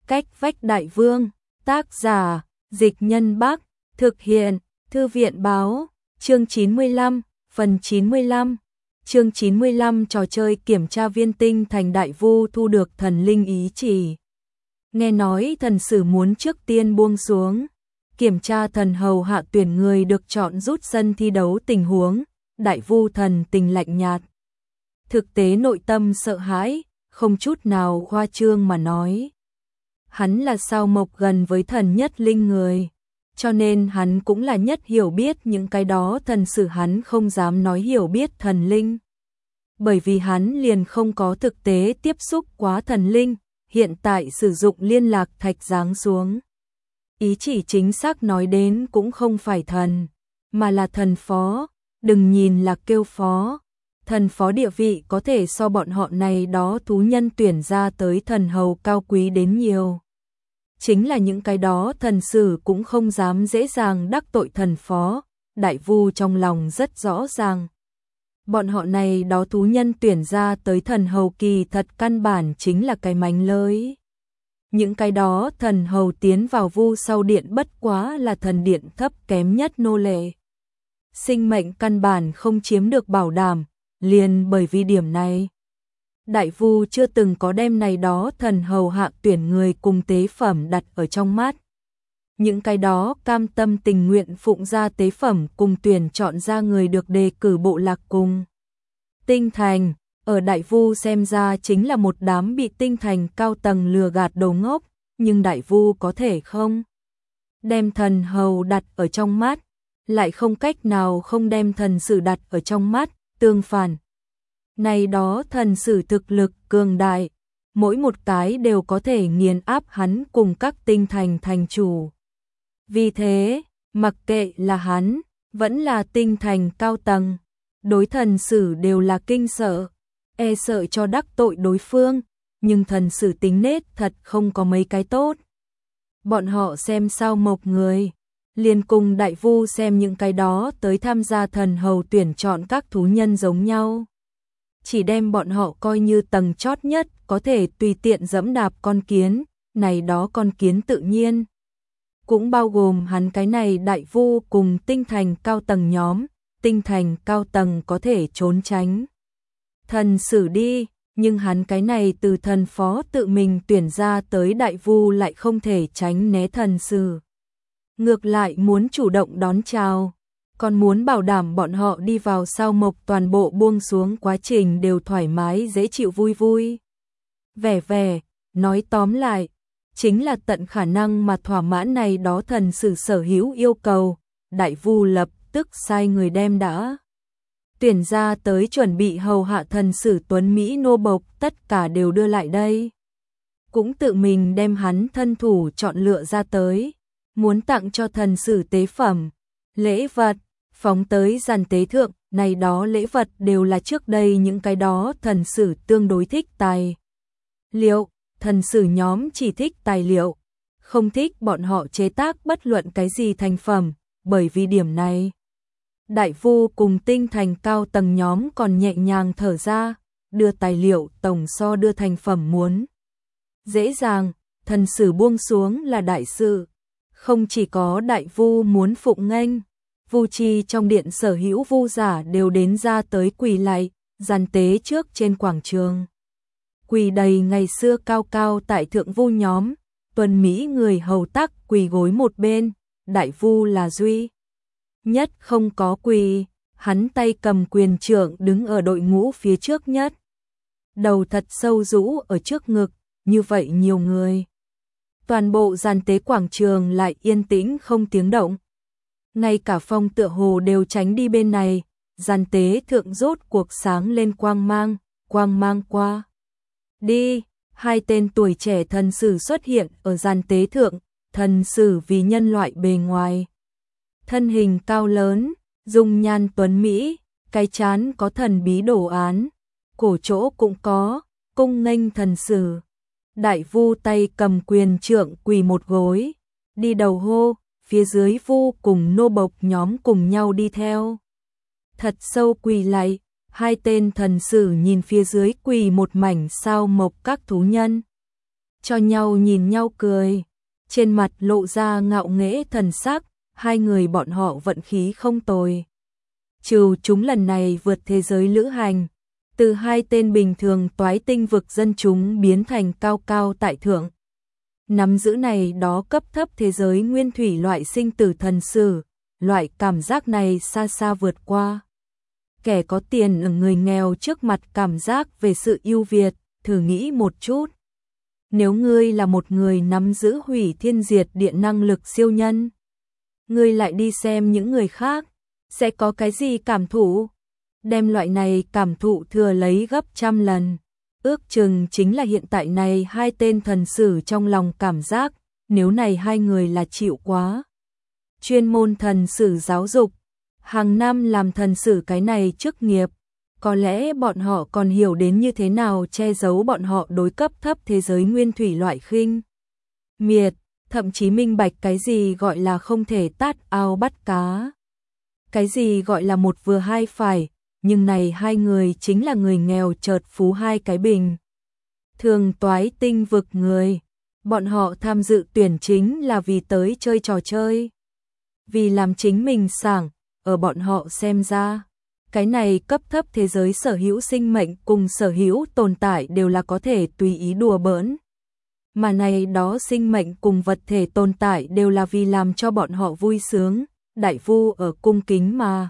Cách vách đại vương, tác giả, Dịch Nhân Bắc, thực hiện, Thư viện báo, chương 95, phần 95. Chương 95 trò chơi kiểm tra viên tinh thành đại vu thu được thần linh ý chỉ. Nghe nói thần sử muốn trước tiên buông xuống, kiểm tra thần hầu hạ tuyển người được chọn rút sân thi đấu tình huống, đại vu thần tình lạnh nhạt. Thực tế nội tâm sợ hãi, không chút nào khoa trương mà nói. Hắn là sao mộc gần với thần nhất linh người, cho nên hắn cũng là nhất hiểu biết những cái đó thần sử hắn không dám nói hiểu biết thần linh. Bởi vì hắn liền không có thực tế tiếp xúc quá thần linh, hiện tại sử dụng liên lạc thạch giáng xuống. Ý chỉ chính xác nói đến cũng không phải thần, mà là thần phó, đừng nhìn là kêu phó. Thần phó địa vị có thể so bọn họ này đó thú nhân tuyển ra tới thần hầu cao quý đến nhiều. Chính là những cái đó thần sử cũng không dám dễ dàng đắc tội thần phó, đại vu trong lòng rất rõ ràng. Bọn họ này đó thú nhân tuyển ra tới thần hầu kỳ thật căn bản chính là cái mánh lới. Những cái đó thần hầu tiến vào vu sau điện bất quá là thần điện thấp kém nhất nô lệ. Sinh mệnh căn bản không chiếm được bảo đảm, liền bởi vì điểm này. Đại vu chưa từng có đem này đó thần hầu hạ tuyển người cùng tế phẩm đặt ở trong mắt. Những cái đó cam tâm tình nguyện phụng ra tế phẩm cùng tuyển chọn ra người được đề cử bộ lạc cùng. Tinh thành, ở đại vu xem ra chính là một đám bị tinh thành cao tầng lừa gạt đầu ngốc, nhưng đại vu có thể không đem thần hầu đặt ở trong mắt, lại không cách nào không đem thần sử đặt ở trong mắt, tương phản. Này đó thần sử thực lực cường đại, mỗi một cái đều có thể nghiền áp hắn cùng các tinh thành thành chủ. Vì thế, mặc kệ là hắn, vẫn là tinh thành cao tầng, đối thần sử đều là kinh sợ, e sợ cho đắc tội đối phương, nhưng thần sử tính nết thật không có mấy cái tốt. Bọn họ xem sao mộc người, liền cùng đại vu xem những cái đó tới tham gia thần hầu tuyển chọn các thú nhân giống nhau. Chỉ đem bọn họ coi như tầng chót nhất có thể tùy tiện dẫm đạp con kiến, này đó con kiến tự nhiên. Cũng bao gồm hắn cái này đại vu cùng tinh thành cao tầng nhóm, tinh thành cao tầng có thể trốn tránh. Thần sử đi, nhưng hắn cái này từ thần phó tự mình tuyển ra tới đại vu lại không thể tránh né thần sử. Ngược lại muốn chủ động đón chào, còn muốn bảo đảm bọn họ đi vào sao mộc toàn bộ buông xuống quá trình đều thoải mái dễ chịu vui vui. Vẻ, nói tóm lại, chính là tận khả năng mà thỏa mãn này đó thần sử sở hữu yêu cầu, đại vu lập tức sai người đem đã tuyển ra tới chuẩn bị hầu hạ thần sử tuấn Mỹ nô bộc tất cả đều đưa lại đây. Cũng tự mình đem hắn thân thủ chọn lựa ra tới, muốn tặng cho thần sử tế phẩm, lễ vật, phóng tới giàn tế thượng, này đó lễ vật đều là trước đây những cái đó thần sử tương đối thích tài liệu, thần sử nhóm chỉ thích tài liệu, không thích bọn họ chế tác bất luận cái gì thành phẩm, bởi vì điểm này. Đại vu cùng tinh thành cao tầng nhóm còn nhẹ nhàng thở ra, đưa tài liệu tổng so đưa thành phẩm muốn dễ dàng, thần sử buông xuống là đại sự. Không chỉ có đại vu muốn phụng nghênh, vu trì trong điện sở hữu vu giả đều đến ra tới quỳ lạy, giàn tế trước trên quảng trường. Quỳ đầy ngày xưa cao cao tại thượng vu nhóm, tuần Mỹ người hầu tắc quỳ gối một bên, đại vu là duy nhất không có quỳ, hắn tay cầm quyền trượng đứng ở đội ngũ phía trước nhất. Đầu thật sâu rũ ở trước ngực, như vậy nhiều người. Toàn bộ giàn tế quảng trường lại yên tĩnh không tiếng động. Ngay cả phong tựa hồ đều tránh đi bên này, giàn tế thượng rốt cuộc sáng lên quang mang qua. Đi, hai tên tuổi trẻ thần sử xuất hiện ở giàn tế thượng, thần sử vì nhân loại bề ngoài. Thân hình cao lớn, dung nhan tuấn Mỹ, cái trán có thần bí đồ án, cổ chỗ cũng có, cung nghênh thần sử. Đại vu tay cầm quyền trượng quỳ một gối, đi đầu hô, phía dưới vu cùng nô bộc nhóm cùng nhau đi theo. Thật sâu quỳ lạy, hai tên thần sử nhìn phía dưới quỳ một mảnh sao mộc các thú nhân. cho nhau nhìn nhau cười, trên mặt lộ ra ngạo nghễ thần sắc, hai người bọn họ vận khí không tồi. Trừ chúng lần này vượt thế giới lữ hành, từ hai tên bình thường toái tinh vực dân chúng biến thành cao cao tại thượng. Nắm giữ này đó cấp thấp thế giới nguyên thủy loại sinh tử thần sử, loại cảm giác này xa xa vượt qua. Kẻ có tiền ở người nghèo trước mặt cảm giác về sự ưu việt, thử nghĩ một chút. Nếu ngươi là một người nắm giữ hủy thiên diệt địa năng lực siêu nhân, ngươi lại đi xem những người khác, sẽ có cái gì cảm thụ? Đem loại này cảm thụ thừa lấy gấp trăm lần. Ước chừng chính là hiện tại này hai tên thần sử trong lòng cảm giác, nếu này hai người là chịu quá. Chuyên môn thần sử giáo dục, hàng năm làm thần sử cái này chức nghiệp, có lẽ bọn họ còn hiểu đến như thế nào che giấu bọn họ đối cấp thấp thế giới nguyên thủy loại khinh miệt, thậm chí minh bạch cái gì gọi là không thể tát ao bắt cá. Cái gì gọi là một vừa hai phải, nhưng này hai người chính là người nghèo chợt phú hai cái bình. Thường toái tinh vực người, bọn họ tham dự tuyển chính là vì tới chơi trò chơi. Vì làm chính mình sảng, ở bọn họ xem ra, cái này cấp thấp thế giới sở hữu sinh mệnh cùng sở hữu tồn tại đều là có thể tùy ý đùa bỡn. Mà này đó sinh mệnh cùng vật thể tồn tại đều là vì làm cho bọn họ vui sướng, đại vu ở cung kính mà.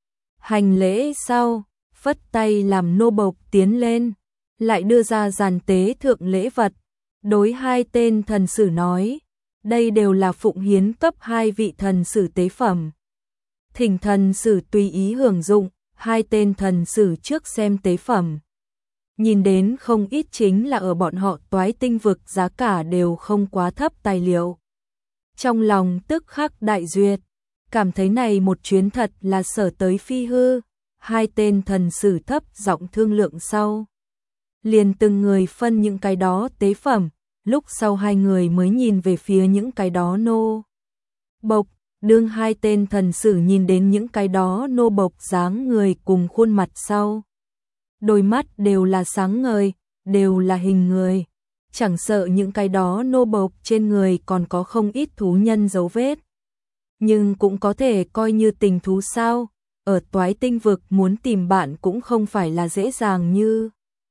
Hành lễ sau, phất tay làm nô bộc tiến lên, lại đưa ra giàn tế thượng lễ vật, đối hai tên thần sử nói, đây đều là phụng hiến cấp hai vị thần sử tế phẩm. Thỉnh thần sử tùy ý hưởng dụng, hai tên thần sử trước xem tế phẩm. Nhìn đến không ít chính là ở bọn họ toái tinh vực giá cả đều không quá thấp tài liệu. Trong lòng tức khắc đại duyệt, cảm thấy này một chuyến thật là sở tới phi hư, hai tên thần sử thấp giọng thương lượng sau. Liền từng người phân những cái đó tế phẩm, lúc sau hai người mới nhìn về phía những cái đó nô bộc, đương hai tên thần sử nhìn đến những cái đó nô bộc dáng người cùng khuôn mặt sau. Đôi mắt đều là sáng ngời, đều là hình người, chẳng sợ những cái đó nô bộc trên người còn có không ít thú nhân dấu vết. Nhưng cũng có thể coi như tình thú sao, ở toái tinh vực muốn tìm bạn cũng không phải là dễ dàng như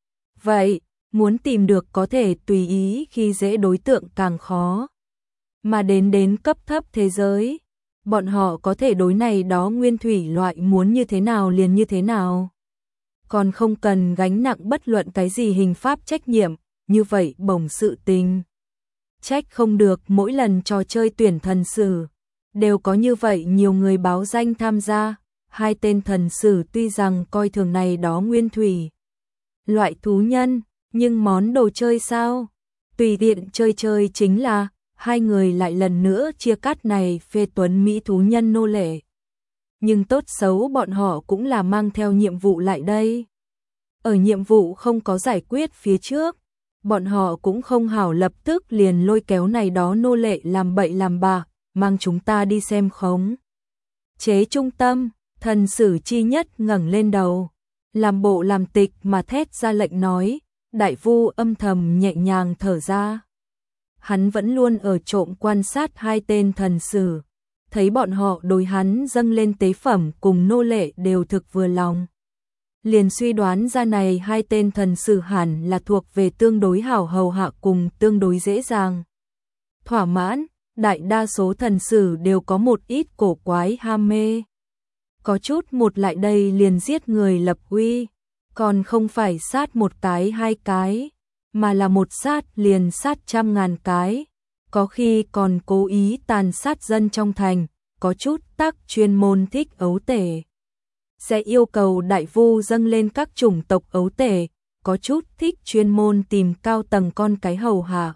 vậy, muốn tìm được có thể tùy ý khi dễ đối tượng càng khó. Mà đến cấp thấp thế giới, bọn họ có thể đối này đó nguyên thủy loại muốn như thế nào liền như thế nào. Còn không cần gánh nặng bất luận cái gì hình pháp trách nhiệm, như vậy bổng sự tình. Trách không được mỗi lần trò chơi tuyển thần sử, đều có như vậy nhiều người báo danh tham gia, hai tên thần sử tuy rằng coi thường này đó nguyên thủy. Loại thú nhân, nhưng món đồ chơi sao? Tùy tiện chơi chơi chính là, hai người lại lần nữa chia cắt này phê tuấn Mỹ thú nhân nô lệ. Nhưng tốt xấu bọn họ cũng là mang theo nhiệm vụ lại đây. Ở nhiệm vụ không có giải quyết phía trước, bọn họ cũng không hảo lập tức liền lôi kéo này đó nô lệ làm bậy làm bạ, mang chúng ta đi xem khống. Chế trung tâm, thần sử chi nhất ngẩng lên đầu, làm bộ làm tịch mà thét ra lệnh nói, đại vu âm thầm nhẹ nhàng thở ra. Hắn vẫn luôn ở trộm quan sát hai tên thần sử, thấy bọn họ đối hắn dâng lên tế phẩm cùng nô lệ đều thực vừa lòng. Liền suy đoán ra này hai tên thần sử hẳn là thuộc về tương đối hảo hầu hạ cùng tương đối dễ dàng. Thỏa mãn, đại đa số thần sử đều có một ít cổ quái ham mê. Có chút một lại đây liền giết người lập uy, còn không phải sát một cái hai cái, mà là một sát liền sát trăm ngàn cái, có khi còn cố ý tàn sát dân trong thành, có chút tác chuyên môn thích ấu tể. Sẽ yêu cầu đại vu dâng lên các chủng tộc ấu tể, có chút thích chuyên môn tìm cao tầng con cái hầu hạ.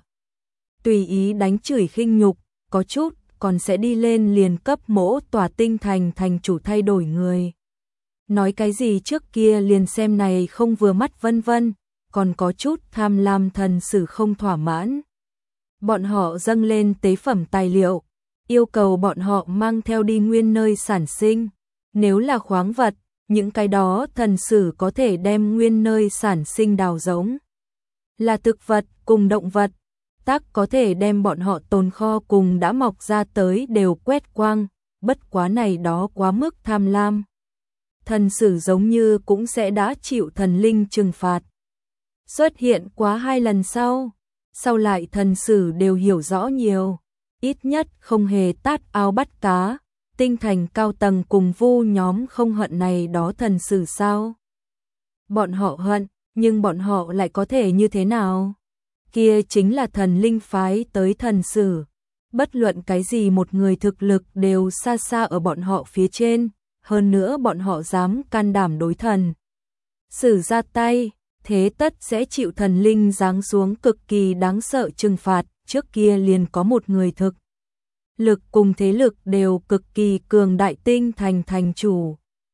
Tùy ý đánh chửi khinh nhục, có chút còn sẽ đi lên liền cấp mỗ tòa tinh thành thành chủ thay đổi người. Nói cái gì trước kia liền xem này không vừa mắt vân vân, còn có chút tham lam thần sử không thỏa mãn. Bọn họ dâng lên tế phẩm tài liệu, yêu cầu bọn họ mang theo đi nguyên nơi sản sinh. Nếu là khoáng vật, những cái đó thần sử có thể đem nguyên nơi sản sinh đào giống. Là thực vật cùng động vật, tắc có thể đem bọn họ tồn kho cùng đã mọc ra tới đều quét quang, bất quá này đó quá mức tham lam. Thần sử giống như cũng sẽ đã chịu thần linh trừng phạt. Xuất hiện quá 2 lần sau lại thần sử đều hiểu rõ nhiều, ít nhất không hề tát ao bắt cá, tinh thành cao tầng cùng vu nhóm không hận này đó thần sử sao. Bọn họ hận, nhưng bọn họ lại có thể như thế nào? Kia chính là thần linh phái tới thần sử. Bất luận cái gì một người thực lực đều xa xa ở bọn họ phía trên, hơn nữa bọn họ dám can đảm đối thần sử ra tay, thế tất sẽ chịu thần linh giáng xuống cực kỳ đáng sợ trừng phạt. Trước kia liền có một người thực lực cùng thế lực đều cực kỳ cường đại tinh thành thành chủ.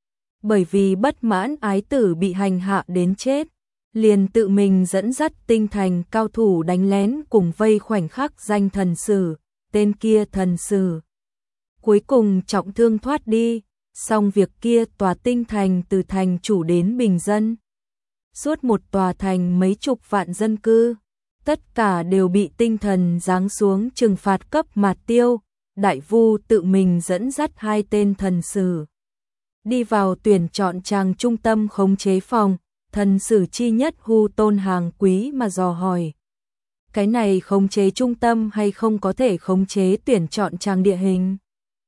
Bởi vì bất mãn ái tử bị hành hạ đến chết, liền tự mình dẫn dắt tinh thành cao thủ đánh lén cùng vây khoảnh khắc danh thần sử, tên kia thần sử cuối cùng trọng thương thoát đi, xong việc kia tòa tinh thành từ thành chủ đến bình dân. Suốt một tòa thành mấy chục vạn dân cư, tất cả đều bị tinh thần giáng xuống trừng phạt cấp mạt tiêu, đại vu tự mình dẫn dắt 2 tên thần sử. Đi vào tuyển chọn tràng trung tâm khống chế phòng, thần sử chi nhất Hu Tôn hàng quý mà dò hỏi. Cái này khống chế trung tâm hay không có thể khống chế tuyển chọn tràng địa hình?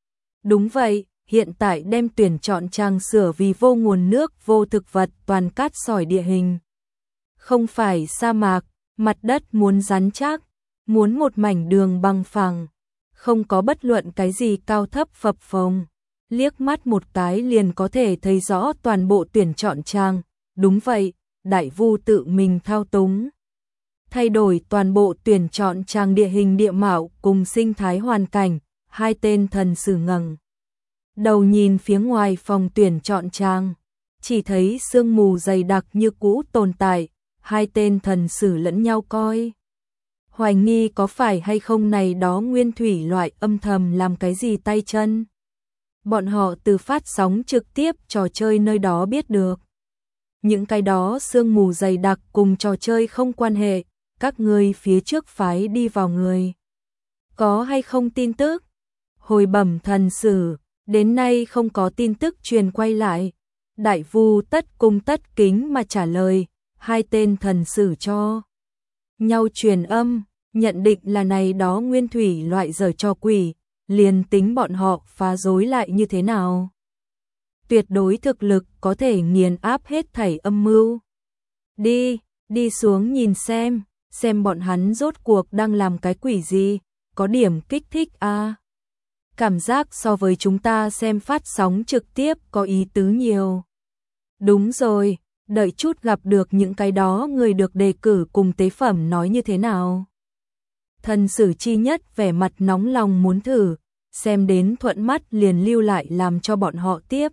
Đúng vậy, hiện tại đem tuyển chọn tràng sửa vì vô nguồn nước, vô thực vật, toàn cát sỏi địa hình. Không phải sa mạc, mặt đất muốn rắn chắc, muốn một mảnh đường bằng phẳng, không có bất luận cái gì cao thấp phập phồng. Liếc mắt một cái liền có thể thấy rõ toàn bộ tuyển chọn tràng. Đúng vậy, đại vu tự mình thao túng, thay đổi toàn bộ tuyển chọn tràng địa hình địa mạo cùng sinh thái hoàn cảnh. 2 tên thần sử ngẩng đầu nhìn phía ngoài phòng tuyển chọn tràng, chỉ thấy sương mù dày đặc như cũ tồn tại. 2 tên thần sử lẫn nhau coi, hoài nghi có phải hay không này đó nguyên thủy loại âm thầm làm cái gì tay chân. Bọn họ từ phát sóng trực tiếp trò chơi nơi đó biết được. Những cái đó sương mù dày đặc cùng trò chơi không quan hệ, các ngươi phía trước phái đi vào người. Có hay không tin tức? Hồi bẩm thần sử, đến nay không có tin tức truyền quay lại. Đại vu tất cung tất kính mà trả lời, 2 tên thần sử cho nhau truyền âm, nhận định là này đó nguyên thủy loại giở trò quỷ, liền tính bọn họ phá rối lại như thế nào. Tuyệt đối thực lực có thể nghiền áp hết thảy âm mưu. Đi xuống nhìn xem bọn hắn rốt cuộc đang làm cái quỷ gì, có điểm kích thích a. Cảm giác so với chúng ta xem phát sóng trực tiếp có ý tứ nhiều. Đúng rồi, đợi chút gặp được những cái đó người được đề cử cùng tế phẩm nói như thế nào. Thần sử chi nhất vẻ mặt nóng lòng muốn thử, xem đến thuận mắt liền lưu lại làm cho bọn họ tiếp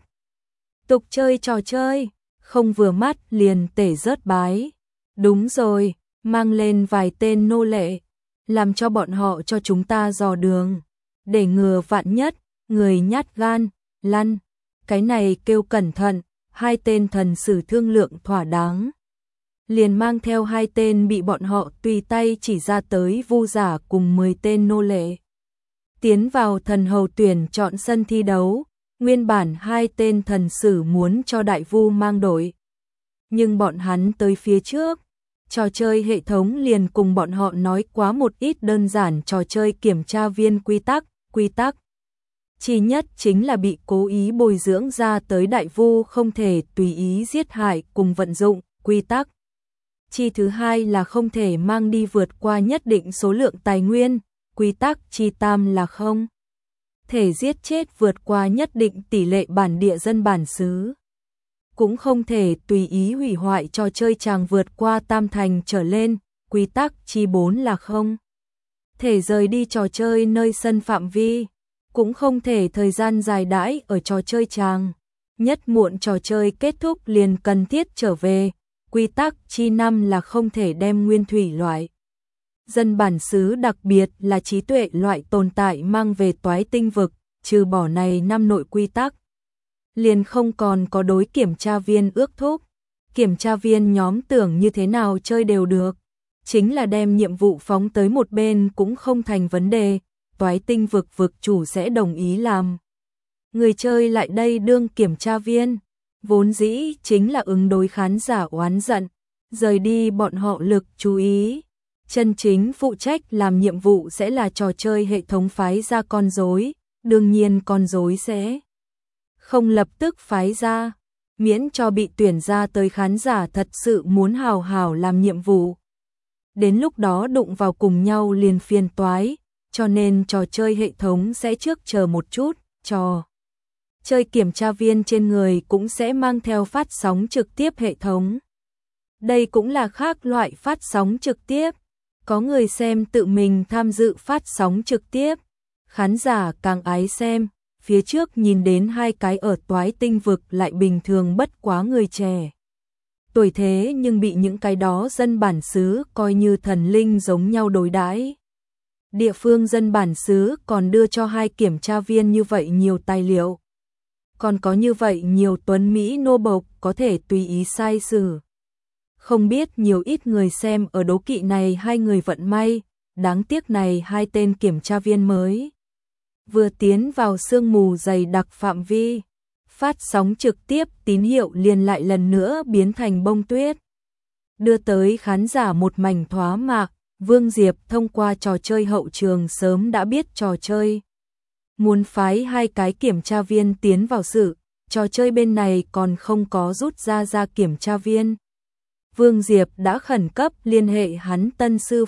tục chơi trò chơi, không vừa mắt liền tể rớt bái. Đúng rồi, mang lên vài tên nô lệ, làm cho bọn họ cho chúng ta dò đường, để ngừa vạn nhất, người nhát gan, lăn. Cái này kêu cẩn thận. 2 tên thần sử thương lượng thỏa đáng, liền mang theo 2 tên bị bọn họ tùy tay chỉ ra tới vu giả cùng 10 tên nô lệ. Tiến vào thần hầu tuyển chọn sân thi đấu, nguyên bản 2 tên thần sử muốn cho đại vu mang đội. Nhưng bọn hắn tới phía trước, trò chơi hệ thống liền cùng bọn họ nói quá một ít đơn giản trò chơi kiểm tra viên quy tắc. Chi nhất chính là bị cố ý bồi dưỡng ra tới đại vu không thể tùy ý giết hại cùng vận dụng quy tắc. Chi thứ hai là không thể mang đi vượt qua nhất định số lượng tài nguyên, quy tắc chi tam là không thể giết chết vượt qua nhất định tỷ lệ bản địa dân bản xứ. Cũng không thể tùy ý hủy hoại trò chơi chàng vượt qua tam thành trở lên, quy tắc chi 4 là không thể rời đi trò chơi nơi sân phạm vi, cũng không thể thời gian dài đãi ở trò chơi chàng. Nhất muộn trò chơi kết thúc liền cần thiết trở về, quy tắc chi 5 là không thể đem nguyên thủy loại dân bản xứ đặc biệt là trí tuệ loại tồn tại mang về toái tinh vực, trừ bỏ này 5 nội quy tắc. Liền không còn có đối kiểm tra viên ước thúc, kiểm tra viên nhóm tưởng như thế nào chơi đều được, chính là đem nhiệm vụ phóng tới một bên cũng không thành vấn đề, Toái Tinh vực vực chủ sẽ đồng ý làm. Người chơi lại đây đương kiểm tra viên, vốn dĩ chính là ứng đối khán giả oán giận, rời đi bọn họ lực chú ý. Chân chính phụ trách làm nhiệm vụ sẽ là trò chơi hệ thống phái ra con rối, đương nhiên con rối sẽ không lập tức phái ra, miễn cho bị tuyển ra tới khán giả thật sự muốn hào hào làm nhiệm vụ. Đến lúc đó đụng vào cùng nhau liền phiền toái, cho nên trò chơi hệ thống sẽ trước chờ một chút, trò chơi kiểm tra viên trên người cũng sẽ mang theo phát sóng trực tiếp hệ thống. Đây cũng là khác loại phát sóng trực tiếp, có người xem tự mình tham dự phát sóng trực tiếp, khán giả càng ái xem, phía trước nhìn đến hai cái ở Toái Tinh vực lại bình thường bất quá người trẻ. Tuổi thế nhưng bị những cái đó dân bản xứ coi như thần linh giống nhau đối đãi. Địa phương dân bản xứ còn đưa cho hai kiểm tra viên như vậy nhiều tài liệu. Còn có như vậy nhiều tuấn Mỹ nô bộc có thể tùy ý sai xử. Không biết nhiều ít người xem ở đố kỵ này hai người vận may, đáng tiếc này hai tên kiểm tra viên mới. Vừa tiến vào sương mù dày đặc phạm vi, phát sóng trực tiếp tín hiệu liền lại lần nữa biến thành bông tuyết. Đưa tới khán giả một mảnh thoá mạc, Vương Diệp thông qua trò chơi hậu trường sớm đã biết trò chơi. Muốn phái hai cái kiểm tra viên tiến vào sự, trò chơi bên này còn không có rút ra kiểm tra viên. Vương Diệp đã khẩn cấp liên hệ hắn tân sư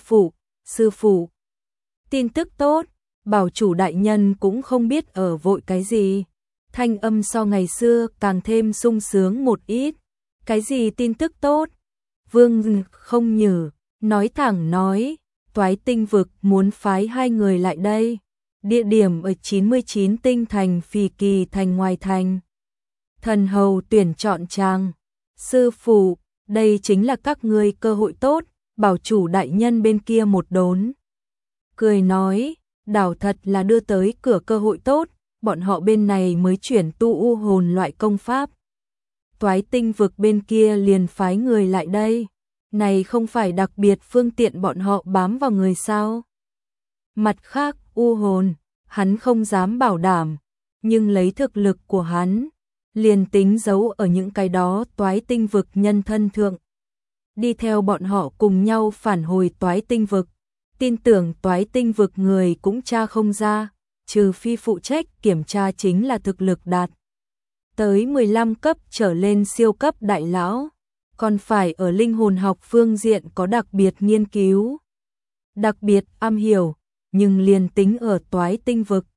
phụ. Tin tức tốt, bảo chủ đại nhân cũng không biết ở vội cái gì. Thanh âm so ngày xưa càng thêm sung sướng một ít. Cái gì tin tức tốt? Vương không nhử, nói thẳng nói, Toái Tinh vực muốn phái hai người lại đây. Địa điểm ở 99 tinh thành Phì Kỳ thành ngoài thành. Thần hầu tuyển chọn chàng. Sư phụ, đây chính là các ngươi cơ hội tốt, bảo chủ đại nhân bên kia một đốn. Cười nói, đảo thật là đưa tới cửa cơ hội tốt, bọn họ bên này mới chuyển tu u hồn loại công pháp. Toái Tinh vực bên kia liền phái người lại đây. Này không phải đặc biệt phương tiện bọn họ bám vào người sao? Mặt khác, u hồn, hắn không dám bảo đảm, nhưng lấy thực lực của hắn, liền tính giấu ở những cái đó Toái Tinh vực nhân thân thượng. Đi theo bọn họ cùng nhau phản hồi Toái Tinh vực, tin tưởng Toái Tinh vực người cũng tra không ra, trừ phi phụ trách kiểm tra chính là thực lực đạt tới 15 cấp trở lên siêu cấp đại lão, còn phải ở linh hồn học phương diện có đặc biệt nghiên cứu, đặc biệt am hiểu, nhưng liền tính ở Toái Tinh vực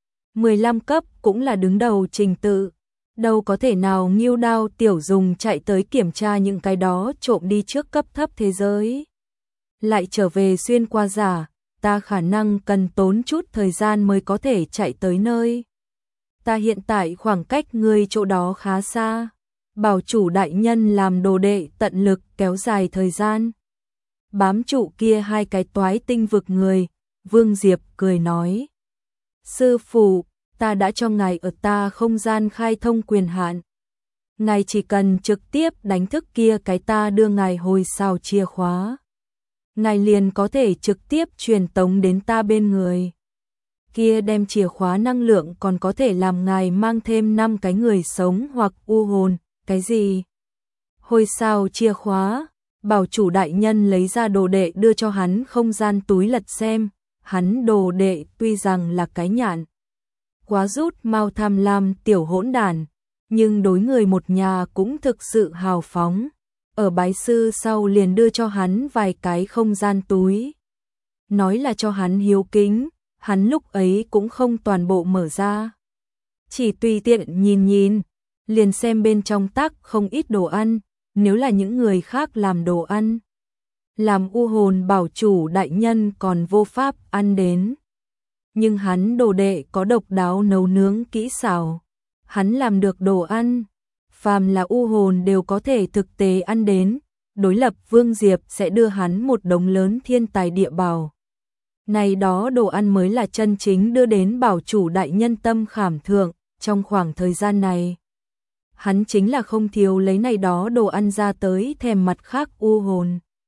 15 cấp cũng là đứng đầu trình tự, đâu có thể nào Ngưu Đao tiểu dùng chạy tới kiểm tra những cái đó trộm đi trước cấp thấp thế giới. Lại trở về xuyên qua giả, ta khả năng cần tốn chút thời gian mới có thể chạy tới nơi. Ta hiện tại khoảng cách ngươi chỗ đó khá xa, bảo chủ đại nhân làm đồ đệ tận lực kéo dài thời gian. Bám trụ kia hai cái Toái Tinh vực người, Vương Diệp cười nói. Sư phụ, ta đã cho ngài ở ta không gian khai thông quyền hạn. Ngài chỉ cần trực tiếp đánh thức kia cái ta đưa ngài hồi sao chìa khóa. Ngài liền có thể trực tiếp truyền tống đến ta bên người. Kia đem chìa khóa năng lượng còn có thể làm ngài mang thêm 5 cái người sống hoặc u hồn, cái gì? Hồi sao chìa khóa, bảo chủ đại nhân lấy ra đồ đệ đưa cho hắn không gian túi lật xem, hắn đồ đệ tuy rằng là cái nhạn. Quá rút mau tham lam tiểu hỗn đàn, nhưng đối người một nhà cũng thực sự hào phóng. Ở bái sư sau liền đưa cho hắn vài cái không gian túi. Nói là cho hắn hiếu kính, hắn lúc ấy cũng không toàn bộ mở ra. Chỉ tùy tiện nhìn, liền xem bên trong tắc không ít đồ ăn, nếu là những người khác làm đồ ăn. Làm u hồn bảo chủ đại nhân còn vô pháp ăn đến. Nhưng hắn đồ đệ có độc đáo nấu nướng kỹ xảo. Hắn làm được đồ ăn, phàm là u hồn đều có thể thực tế ăn đến. Đối lập Vương Diệp sẽ đưa hắn một đống lớn thiên tài địa bảo. Này đó đồ ăn mới là chân chính đưa đến bảo chủ đại nhân tâm khảm thượng. Trong khoảng thời gian này, hắn chính là không thiếu lấy này đó đồ ăn ra tới thèm mặt khác u hồn.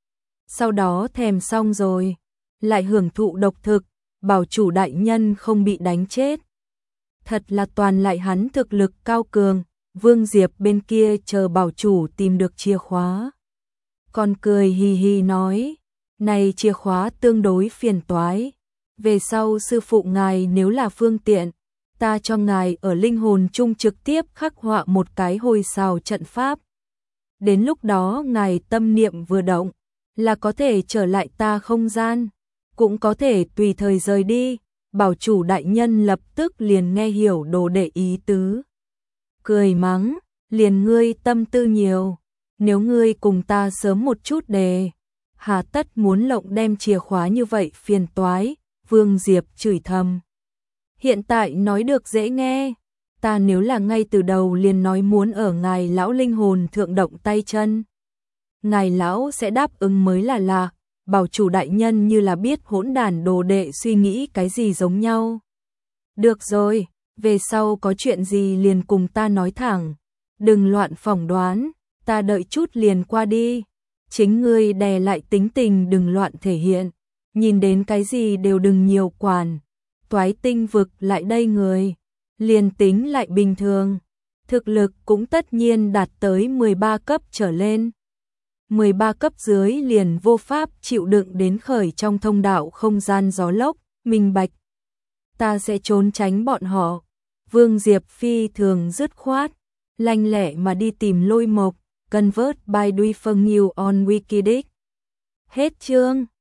sau đó thèm xong rồi, lại hưởng thụ độc thực, bảo chủ đại nhân không bị đánh chết. Thật là toàn lại hắn thực lực cao cường, Vương Diệp bên kia chờ bảo chủ tìm được chìa khóa. Còn cười hì hì nói, này chìa khóa tương đối phiền toái, về sau sư phụ ngài nếu là phương tiện, ta cho ngài ở linh hồn chung trực tiếp khắc họa một cái hồi xào trận pháp. Đến lúc đó ngài tâm niệm vừa động, là có thể trở lại ta không gian, cũng có thể tùy thời rời đi. Bảo chủ đại nhân lập tức liền nghe hiểu đồ đệ ý tứ. Cười mắng, liền ngươi tâm tư nhiều, nếu ngươi cùng ta sớm một chút đề, hà tất muốn lộng đem chìa khóa như vậy phiền toái. Vương Diệp chửi thầm. Hiện tại nói được dễ nghe, ta nếu là ngay từ đầu liền nói muốn ở ngài lão linh hồn thượng động tay chân, ngài lão sẽ đáp ứng mới là lạ. Bảo chủ đại nhân như là biết hỗn đản đồ đệ suy nghĩ cái gì giống nhau. Được rồi, về sau có chuyện gì liền cùng ta nói thẳng, đừng loạn phỏng đoán, ta đợi chút liền qua đi. Chính ngươi đè lại tính tình đừng loạn thể hiện, nhìn đến cái gì đều đừng nhiều quản. Toái tinh vực lại đây người, liền tính lại bình thường, thực lực cũng tất nhiên đạt tới 13 cấp trở lên. 13 cấp dưới liền vô pháp chịu đựng đến khởi trong thông đạo không gian gió lốc, minh bạch. Ta sẽ trốn tránh bọn họ. Vương Diệp phi thường dứt khoát, lanh lẹ mà đi tìm Lôi Mộc, convert by Duy Phân New on Wikidic. Hết chương.